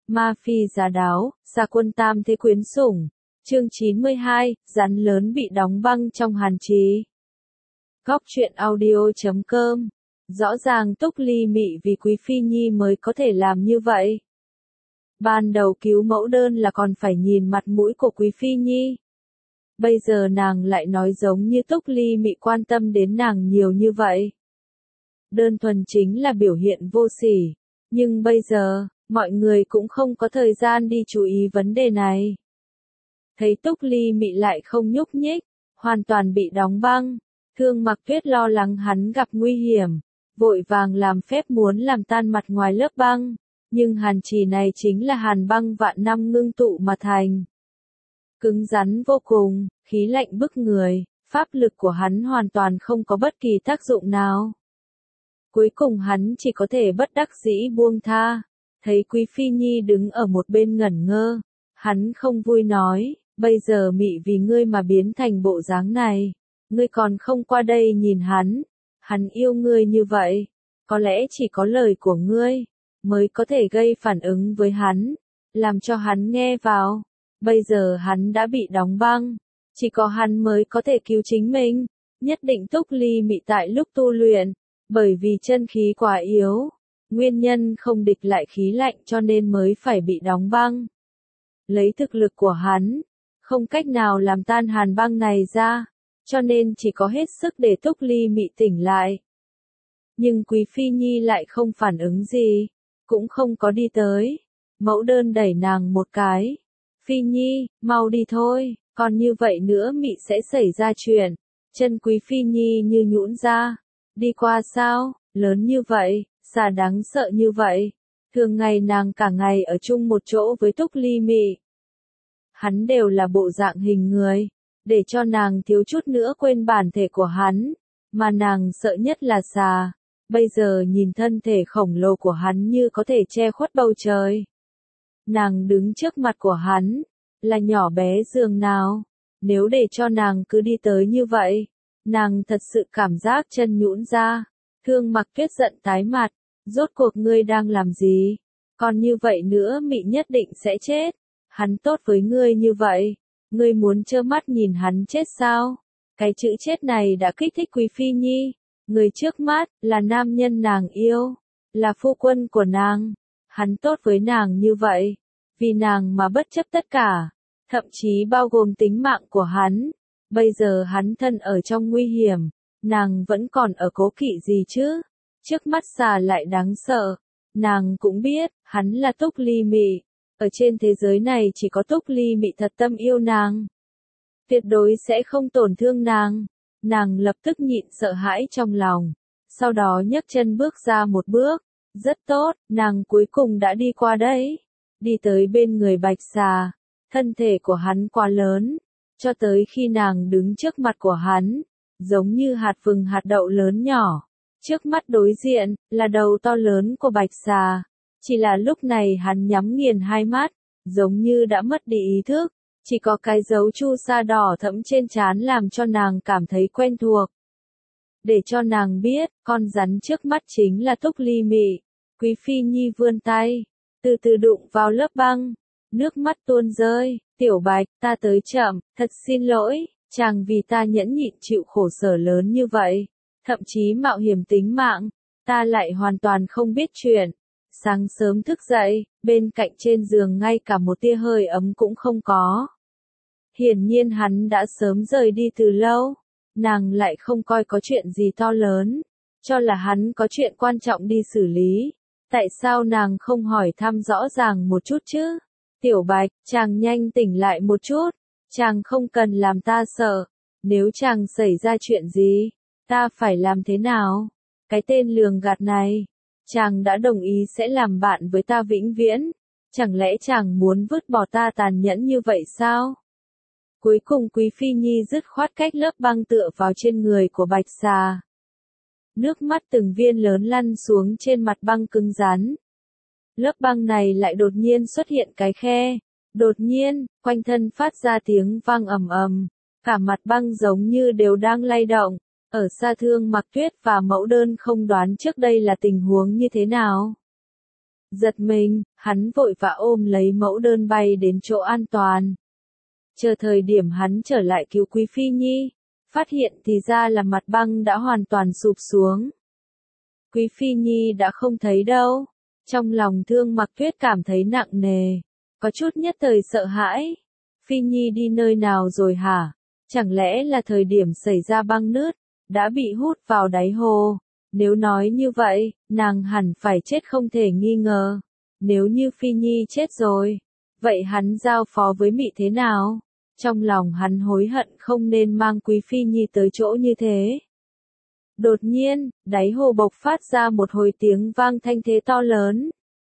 Ma Phi Giá Đáo, Gia Quân Tam Thế Quyến Sủng. Chương 92, rắn lớn bị đóng băng trong hàn trì. Góc truyện audio.com. Rõ ràng Túc Ly Mị vì Quý Phi Nhi mới có thể làm như vậy. Ban đầu cứu mẫu đơn là còn phải nhìn mặt mũi của Quý Phi Nhi. Bây giờ nàng lại nói giống như Túc Ly Mị quan tâm đến nàng nhiều như vậy. Đơn thuần chính là biểu hiện vô sỉ. Nhưng bây giờ, mọi người cũng không có thời gian đi chú ý vấn đề này. Thấy Túc Ly Mị lại không nhúc nhích, hoàn toàn bị đóng băng. Thương Mặc Tuyết lo lắng hắn gặp nguy hiểm, vội vàng làm phép muốn làm tan mặt ngoài lớp băng. Nhưng hàn trì này chính là hàn băng vạn năm ngưng tụ mà thành. Cứng rắn vô cùng, khí lạnh bức người, pháp lực của hắn hoàn toàn không có bất kỳ tác dụng nào. Cuối cùng hắn chỉ có thể bất đắc dĩ buông tha. Thấy Quý Phi Nhi đứng ở một bên ngẩn ngơ, hắn không vui nói, bây giờ Mị vì ngươi mà biến thành bộ dáng này, ngươi còn không qua đây nhìn hắn yêu ngươi như vậy, có lẽ chỉ có lời của ngươi mới có thể gây phản ứng với hắn, làm cho hắn nghe vào. Bây giờ hắn đã bị đóng băng, chỉ có hắn mới có thể cứu chính mình. Nhất định Túc Ly Mị tại lúc tu luyện, bởi vì chân khí quá yếu, nguyên nhân không địch lại khí lạnh cho nên mới phải bị đóng băng. Lấy thực lực của hắn, không cách nào làm tan hàn băng này ra, cho nên chỉ có hết sức để Túc Ly Mị tỉnh lại. Nhưng Quý Phi Nhi lại không phản ứng gì, cũng không có đi tới. Mẫu đơn đẩy nàng một cái. Phi Nhi, mau đi thôi, còn như vậy nữa Mị sẽ xảy ra chuyện. Chân Quý Phi Nhi như nhũn ra. Đi qua sao, lớn như vậy, xa đáng sợ như vậy. Thường ngày nàng cả ngày ở chung một chỗ với Túc Ly Mị. Hắn đều là bộ dạng hình người, để cho nàng thiếu chút nữa quên bản thể của hắn, mà nàng sợ nhất là xà. Bây giờ nhìn thân thể khổng lồ của hắn như có thể che khuất bầu trời. Nàng đứng trước mặt của hắn, là nhỏ bé dường nào, nếu để cho nàng cứ đi tới như vậy, nàng thật sự cảm giác chân nhũn ra. Thương Mặc Tuyết giận tái mặt, rốt cuộc ngươi đang làm gì? Còn như vậy nữa Mị nhất định sẽ chết. Hắn tốt với ngươi như vậy, ngươi muốn trơ mắt nhìn hắn chết sao? Cái chữ chết này đã kích thích Quý Phi Nhi. Người trước mắt là nam nhân nàng yêu, là phu quân của nàng. Hắn tốt với nàng như vậy, vì nàng mà bất chấp tất cả, thậm chí bao gồm tính mạng của hắn. Bây giờ hắn thân ở trong nguy hiểm, nàng vẫn còn ở cố kỵ gì chứ? Trước mắt xà lại đáng sợ. Nàng cũng biết, hắn là Túc Ly Mị. Ở trên thế giới này chỉ có Túc Ly Mị thật tâm yêu nàng. Tuyệt đối sẽ không tổn thương nàng. Nàng lập tức nhịn sợ hãi trong lòng. Sau đó nhấc chân bước ra một bước. Rất tốt, nàng cuối cùng đã đi qua đấy. Đi tới bên người bạch xà. Thân thể của hắn quá lớn. Cho tới khi nàng đứng trước mặt của hắn, giống như hạt vừng hạt đậu lớn nhỏ. Trước mắt đối diện, là đầu to lớn của bạch xà. Chỉ là lúc này hắn nhắm nghiền hai mắt, giống như đã mất đi ý thức. Chỉ có cái dấu chu sa đỏ thẫm trên trán làm cho nàng cảm thấy quen thuộc. Để cho nàng biết, con rắn trước mắt chính là Túc Ly Mị. Quý Phi Nhi vươn tay, từ từ đụng vào lớp băng. Nước mắt tuôn rơi. Tiểu Bạch, ta tới chậm, thật xin lỗi, chàng vì ta nhẫn nhịn chịu khổ sở lớn như vậy, thậm chí mạo hiểm tính mạng, ta lại hoàn toàn không biết chuyện. Sáng sớm thức dậy, bên cạnh trên giường ngay cả một tia hơi ấm cũng không có. Hiển nhiên hắn đã sớm rời đi từ lâu, nàng lại không coi có chuyện gì to lớn, cho là hắn có chuyện quan trọng đi xử lý. Tại sao nàng không hỏi thăm rõ ràng một chút chứ? Tiểu Bạch, chàng nhanh tỉnh lại một chút, chàng không cần làm ta sợ, nếu chàng xảy ra chuyện gì, ta phải làm thế nào? Cái tên lường gạt này, chàng đã đồng ý sẽ làm bạn với ta vĩnh viễn, chẳng lẽ chàng muốn vứt bỏ ta tàn nhẫn như vậy sao? Cuối cùng Quý Phi Nhi dứt khoát cách lớp băng tựa vào trên người của bạch xà. Nước mắt từng viên lớn lăn xuống trên mặt băng cứng rắn. Lớp băng này lại đột nhiên xuất hiện cái khe. Đột nhiên, quanh thân phát ra tiếng vang ầm ầm. Cả mặt băng giống như đều đang lay động. Ở xa Thương Mặc Tuyết và Mẫu Đơn không đoán trước đây là tình huống như thế nào. Giật mình, hắn vội vã ôm lấy mẫu đơn bay đến chỗ an toàn. Chờ thời điểm hắn trở lại cứu Quý Phi Nhi, phát hiện thì ra là mặt băng đã hoàn toàn sụp xuống. Quý Phi Nhi đã không thấy đâu. Trong lòng Thương Mặc Tuyết cảm thấy nặng nề, có chút nhất thời sợ hãi. Phi Nhi đi nơi nào rồi hả? Chẳng lẽ là thời điểm xảy ra băng nứt, đã bị hút vào đáy hồ? Nếu nói như vậy, nàng hẳn phải chết không thể nghi ngờ. Nếu như Phi Nhi chết rồi, vậy hắn giao phó với Mị thế nào? Trong lòng hắn hối hận không nên mang Quý Phi Nhi tới chỗ như thế. Đột nhiên, đáy hồ bộc phát ra một hồi tiếng vang thanh thế to lớn.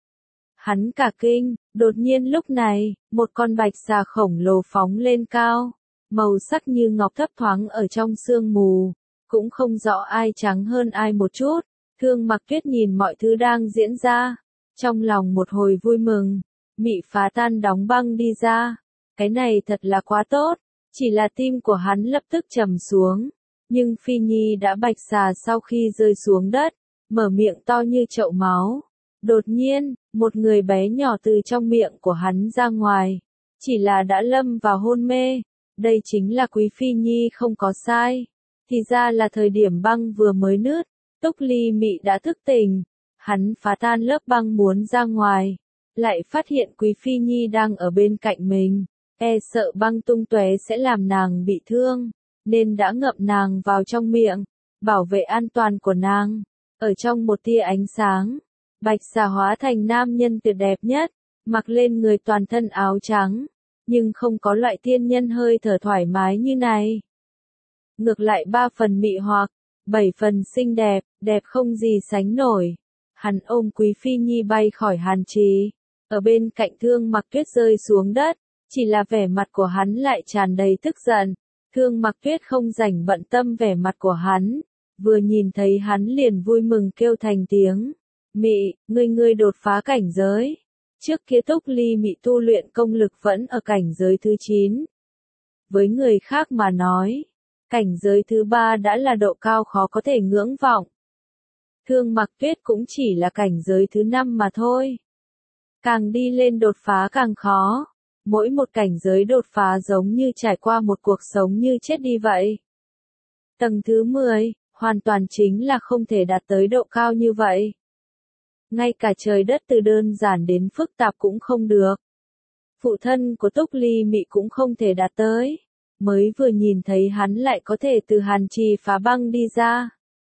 Hắn cả kinh, đột nhiên lúc này, một con bạch xà khổng lồ phóng lên cao, màu sắc như ngọc thấp thoáng ở trong sương mù, cũng không rõ ai trắng hơn ai một chút. Thương Mặc Tuyết nhìn mọi thứ đang diễn ra, trong lòng một hồi vui mừng. Mị phá tan đóng băng đi ra, cái này thật là quá tốt, chỉ là tim của hắn lập tức trầm xuống. Nhưng Phi Nhi đã bạch xà sau khi rơi xuống đất, mở miệng to như chậu máu. Đột nhiên, một người bé nhỏ từ trong miệng của hắn ra ngoài, chỉ là đã lâm vào hôn mê. Đây chính là Quý Phi Nhi không có sai. Thì ra là thời điểm băng vừa mới nứt, Túc Ly Mị đã thức tỉnh. Hắn phá tan lớp băng muốn ra ngoài, lại phát hiện Quý Phi Nhi đang ở bên cạnh mình. E sợ băng tung tóe sẽ làm nàng bị thương, nên đã ngậm nàng vào trong miệng, bảo vệ an toàn của nàng. Ở trong một tia ánh sáng, bạch xà hóa thành nam nhân tuyệt đẹp nhất, mặc lên người toàn thân áo trắng, nhưng không có loại tiên nhân hơi thở thoải mái như này. Ngược lại 3 phần mị hoặc, 7 phần xinh đẹp, đẹp không gì sánh nổi. Hắn ôm Quý Phi Nhi bay khỏi Hàn Trì, ở bên cạnh Thương Mặc Tuyết rơi xuống đất, chỉ là vẻ mặt của hắn lại tràn đầy tức giận. Thương Mặc Tuyết không rảnh bận tâm vẻ mặt của hắn, vừa nhìn thấy hắn liền vui mừng kêu thành tiếng. Mị, ngươi đột phá cảnh giới. Trước kia Túc Ly Mị tu luyện công lực vẫn ở cảnh giới thứ 9. Với người khác mà nói, cảnh giới thứ 3 đã là độ cao khó có thể ngưỡng vọng. Thương Mặc Tuyết cũng chỉ là cảnh giới thứ 5 mà thôi. Càng đi lên đột phá càng khó. Mỗi một cảnh giới đột phá giống như trải qua một cuộc sống như chết đi vậy. Tầng thứ 10, hoàn toàn chính là không thể đạt tới độ cao như vậy. Ngay cả trời đất từ đơn giản đến phức tạp cũng không được. Phụ thân của Túc Ly Mị cũng không thể đạt tới. Mới vừa nhìn thấy hắn lại có thể từ Hàn Trì phá băng đi ra.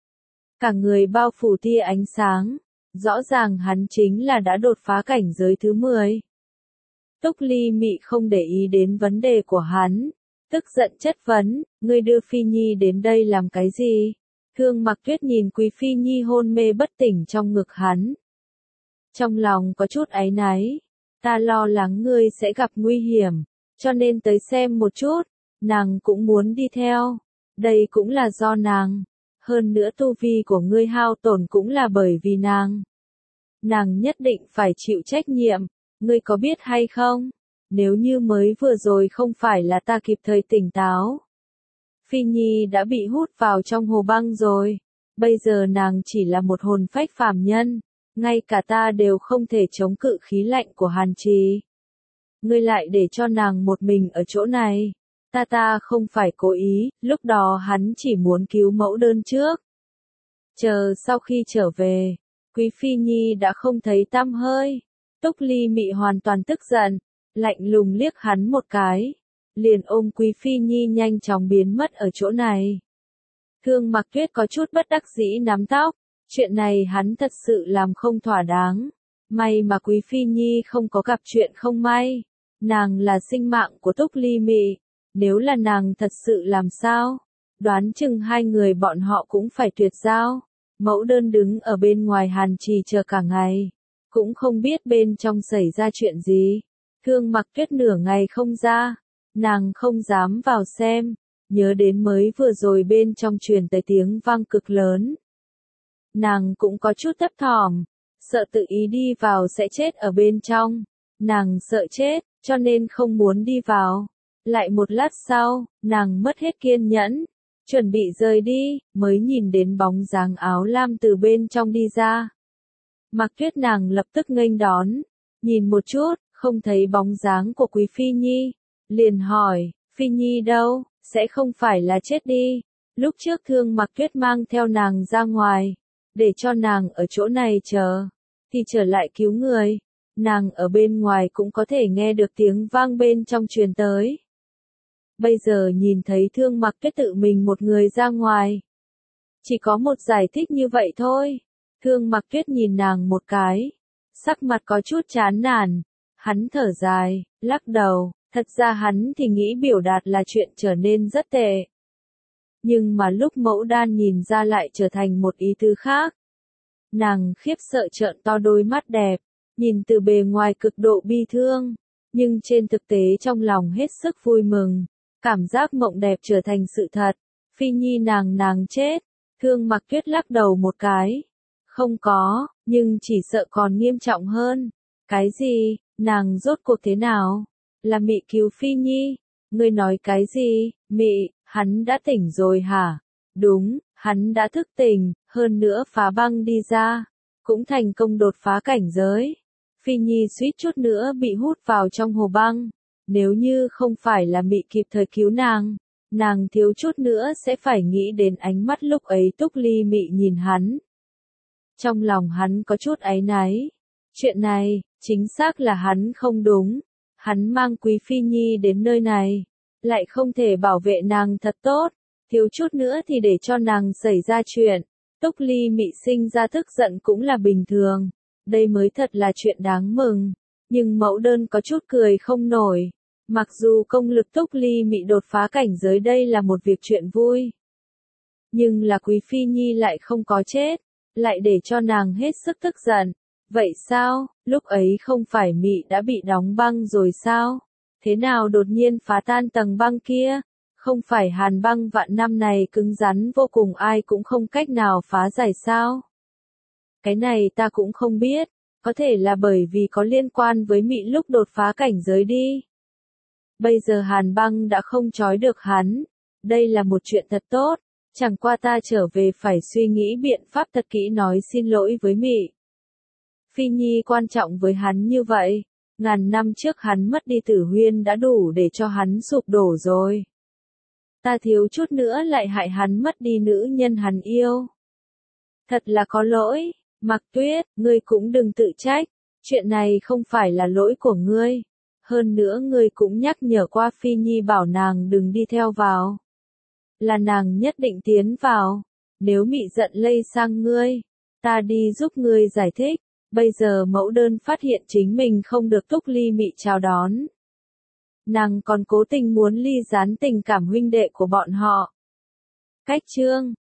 Cả người bao phủ tia ánh sáng. Rõ ràng hắn chính là đã đột phá cảnh giới thứ 10. Túc Ly Mị không để ý đến vấn đề của hắn, tức giận chất vấn, ngươi đưa Phi Nhi đến đây làm cái gì? Thương Mặc Tuyết nhìn Quý Phi Nhi hôn mê bất tỉnh trong ngực hắn. Trong lòng có chút áy náy, ta lo lắng ngươi sẽ gặp nguy hiểm, cho nên tới xem một chút, nàng cũng muốn đi theo. Đây cũng là do nàng, hơn nữa tu vi của ngươi hao tổn cũng là bởi vì nàng. Nàng nhất định phải chịu trách nhiệm. Ngươi có biết hay không? Nếu như mới vừa rồi không phải là ta kịp thời tỉnh táo, Phi Nhi đã bị hút vào trong hồ băng rồi. Bây giờ nàng chỉ là một hồn phách phàm nhân, ngay cả ta đều không thể chống cự khí lạnh của Hàn Trì. Ngươi lại để cho nàng một mình ở chỗ này. Ta không phải cố ý, lúc đó hắn chỉ muốn cứu mẫu đơn trước. Chờ sau khi trở về, Quý Phi Nhi đã không thấy tăm hơi. Túc Ly Mị hoàn toàn tức giận, lạnh lùng liếc hắn một cái, liền ôm Quý Phi Nhi nhanh chóng biến mất ở chỗ này. Thương Mặc Tuyết có chút bất đắc dĩ nắm tóc, chuyện này hắn thật sự làm không thỏa đáng. May mà Quý Phi Nhi không có gặp chuyện không may, nàng là sinh mạng của Túc Ly Mị, nếu là nàng thật sự làm sao, đoán chừng hai người bọn họ cũng phải tuyệt giao. Mẫu đơn đứng ở bên ngoài Hàn Trì chờ cả ngày, cũng không biết bên trong xảy ra chuyện gì. Thương Mặc Tuyết nửa ngày không ra, nàng không dám vào xem, nhớ đến mới vừa rồi bên trong truyền tới tiếng vang cực lớn. Nàng cũng có chút thấp thỏm, sợ tự ý đi vào sẽ chết ở bên trong. Nàng sợ chết, cho nên không muốn đi vào. Lại một lát sau, nàng mất hết kiên nhẫn, chuẩn bị rời đi, mới nhìn đến bóng dáng áo lam từ bên trong đi ra. Mạc Tuyết nàng lập tức nghênh đón, nhìn một chút, không thấy bóng dáng của Quý Phi Nhi, liền hỏi, Phi Nhi đâu, sẽ không phải là chết đi. Lúc trước Thương Mạc Tuyết mang theo nàng ra ngoài, để cho nàng ở chỗ này chờ, thì trở lại cứu người. Nàng ở bên ngoài cũng có thể nghe được tiếng vang bên trong truyền tới. Bây giờ nhìn thấy Thương Mạc Tuyết tự mình một người ra ngoài. Chỉ có một giải thích như vậy thôi. Thương Mạc Tuyết nhìn nàng một cái. Sắc mặt có chút chán nản. Hắn thở dài, lắc đầu. Thật ra hắn thì nghĩ biểu đạt là chuyện trở nên rất tệ. Nhưng mà lúc Mẫu Đan nhìn ra lại trở thành một ý tứ khác. Nàng khiếp sợ trợn to đôi mắt đẹp. Nhìn từ bề ngoài cực độ bi thương. Nhưng trên thực tế trong lòng hết sức vui mừng. Cảm giác mộng đẹp trở thành sự thật. Phi Nhi nàng chết. Thương Mạc Tuyết lắc đầu một cái. Không có, nhưng chỉ sợ còn nghiêm trọng hơn. Cái gì, nàng rốt cuộc thế nào? Là Mị cứu Phi Nhi. Ngươi nói cái gì, Mị, hắn đã tỉnh rồi hả? Đúng, hắn đã thức tỉnh, hơn nữa phá băng đi ra. Cũng thành công đột phá cảnh giới. Phi Nhi suýt chút nữa bị hút vào trong hồ băng. Nếu như không phải là Mị kịp thời cứu nàng thiếu chút nữa sẽ phải nghĩ đến ánh mắt lúc ấy Túc Ly Mị nhìn hắn. Trong lòng hắn có chút áy náy. Chuyện này, chính xác là hắn không đúng. Hắn mang Quý Phi Nhi đến nơi này, lại không thể bảo vệ nàng thật tốt. Thiếu chút nữa thì để cho nàng xảy ra chuyện. Túc Ly Mị sinh ra tức giận cũng là bình thường. Đây mới thật là chuyện đáng mừng. Nhưng Mẫu Đơn có chút cười không nổi. Mặc dù công lực Túc Ly Mị đột phá cảnh giới đây là một việc chuyện vui. Nhưng là Quý Phi Nhi lại không có chết. Lại để cho nàng hết sức tức giận. Vậy sao, lúc ấy không phải Mị đã bị đóng băng rồi sao? Thế nào đột nhiên phá tan tầng băng kia? Không phải hàn băng vạn năm này cứng rắn vô cùng ai cũng không cách nào phá giải sao? Cái này ta cũng không biết. Có thể là bởi vì có liên quan với Mị lúc đột phá cảnh giới đi. Bây giờ hàn băng đã không trói được hắn. Đây là một chuyện thật tốt. Chẳng qua ta trở về phải suy nghĩ biện pháp thật kỹ nói xin lỗi với Mị. Phi Nhi quan trọng với hắn như vậy. Ngàn năm trước hắn mất đi Tử Huyên đã đủ để cho hắn sụp đổ rồi. Ta thiếu chút nữa lại hại hắn mất đi nữ nhân hắn yêu. Thật là có lỗi. Mạc Tuyết, ngươi cũng đừng tự trách. Chuyện này không phải là lỗi của ngươi. Hơn nữa ngươi cũng nhắc nhở qua Phi Nhi bảo nàng đừng đi theo vào. Là nàng nhất định tiến vào. Nếu Mị giận lây sang ngươi, ta đi giúp ngươi giải thích. Bây giờ Mẫu Đơn phát hiện chính mình không được Túc Ly Mị chào đón. Nàng còn cố tình muốn ly gián tình cảm huynh đệ của bọn họ. Cách chương